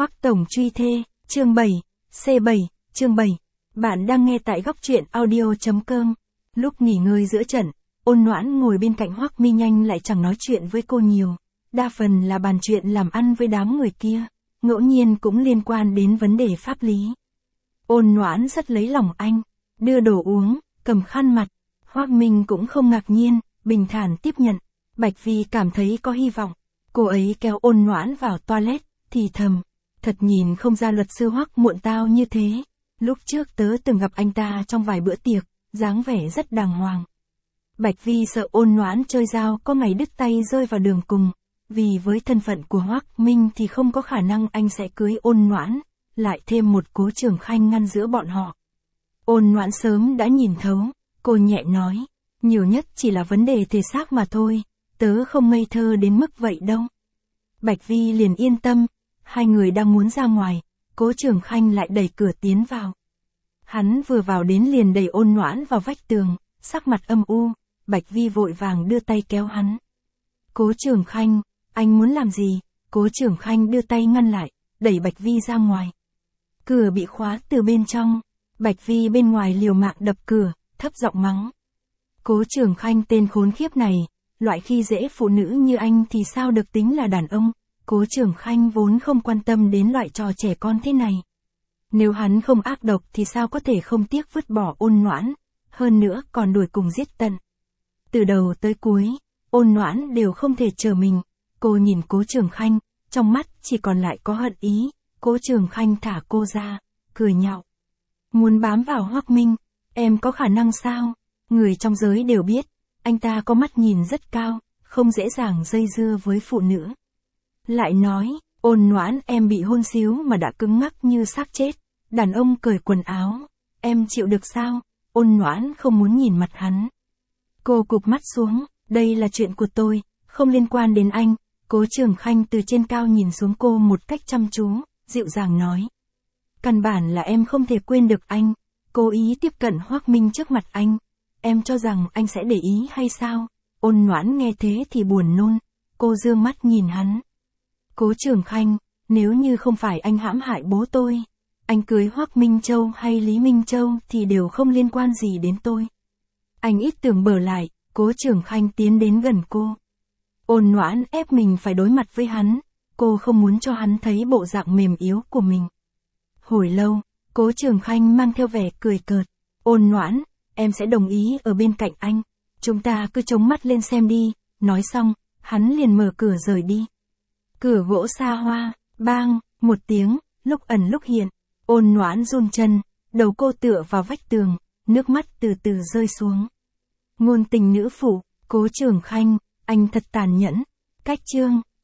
Hoắc Tổng truy thê, chương 7, C7, chương 7. Bạn đang nghe tại góc truyện audio.com. Lúc nghỉ ngơi giữa trận, Ôn Noãn ngồi bên cạnh Hoắc Minh Anh lại chẳng nói chuyện với cô nhiều. Đa phần là bàn chuyện làm ăn với đám người kia, ngẫu nhiên cũng liên quan đến vấn đề pháp lý. Ôn Noãn rất lấy lòng anh, đưa đồ uống, cầm khăn mặt. Hoắc Minh cũng không ngạc nhiên, bình thản tiếp nhận. Bạch Vi cảm thấy có hy vọng. Cô ấy kéo Ôn Noãn vào toilet, thì thầm. Thật nhìn không ra luật sư Hoắc muộn tao như thế. Lúc trước tớ từng gặp anh ta trong vài bữa tiệc, dáng vẻ rất đàng hoàng. Bạch Vi sợ Ôn Noãn chơi dao có ngày đứt tay rơi vào đường cùng. Vì với thân phận của Hoắc Minh thì không có khả năng anh sẽ cưới Ôn Noãn. Lại thêm một Cố Trường Khanh ngăn giữa bọn họ. Ôn Noãn sớm đã nhìn thấu, cô nhẹ nói. Nhiều nhất chỉ là vấn đề thể xác mà thôi, tớ không ngây thơ đến mức vậy đâu. Bạch Vi liền yên tâm, hai người đang muốn ra ngoài, Cố Trường Khanh lại đẩy cửa tiến vào. Hắn vừa vào đến liền đẩy Ôn Noãn vào vách tường, sắc mặt âm u, Bạch Vi vội vàng đưa tay kéo hắn. Cố Trường Khanh, anh muốn làm gì? Cố Trường Khanh đưa tay ngăn lại, đẩy Bạch Vi ra ngoài. Cửa bị khóa từ bên trong, Bạch Vi bên ngoài liều mạng đập cửa, thấp giọng mắng. Cố Trường Khanh tên khốn khiếp này, loại khi dễ phụ nữ như anh thì sao được tính là đàn ông. Cố Trường Khanh vốn không quan tâm đến loại trò trẻ con thế này. Nếu hắn không ác độc thì sao có thể không tiếc vứt bỏ Ôn Noãn, hơn nữa còn đuổi cùng giết tận. Từ đầu tới cuối, Ôn Noãn đều không thể chờ mình. Cô nhìn Cố Trường Khanh, trong mắt chỉ còn lại có hận ý. Cố Trường Khanh thả cô ra, cười nhạo. Muốn bám vào Hoắc Minh, em có khả năng sao? Người trong giới đều biết, anh ta có mắt nhìn rất cao, không dễ dàng dây dưa với phụ nữ. Lại nói, Ôn Noãn em bị hôn xíu mà đã cứng ngắc như xác chết, đàn ông cởi quần áo, em chịu được sao? Ôn Noãn không muốn nhìn mặt hắn. Cô cụp mắt xuống, đây là chuyện của tôi, không liên quan đến anh. Cố Trường Khanh từ trên cao nhìn xuống cô một cách chăm chú, dịu dàng nói. Căn bản là em không thể quên được anh, cố ý tiếp cận Hoắc Minh trước mặt anh. Em cho rằng anh sẽ để ý hay sao? Ôn Noãn nghe thế thì buồn nôn, cô dương mắt nhìn hắn. Cố Trường Khanh, nếu như không phải anh hãm hại bố tôi, anh cưới Hoắc Minh Châu hay Lý Minh Châu thì đều không liên quan gì đến tôi. Anh ít tưởng bở lại, Cố Trường Khanh tiến đến gần cô. Ôn Noãn ép mình phải đối mặt với hắn, cô không muốn cho hắn thấy bộ dạng mềm yếu của mình. Hồi lâu, Cố Trường Khanh mang theo vẻ cười cợt. Ôn Noãn, em sẽ đồng ý ở bên cạnh anh. Chúng ta cứ chống mắt lên xem đi. Nói xong, hắn liền mở cửa rời đi. Cửa gỗ xa hoa, bang, một tiếng, lúc ẩn lúc hiện. Ôn Noãn run chân, đầu cô tựa vào vách tường, nước mắt từ từ rơi xuống. Ngôn tình nữ phụ, Cố Trường Khanh, anh thật tàn nhẫn. Cách chương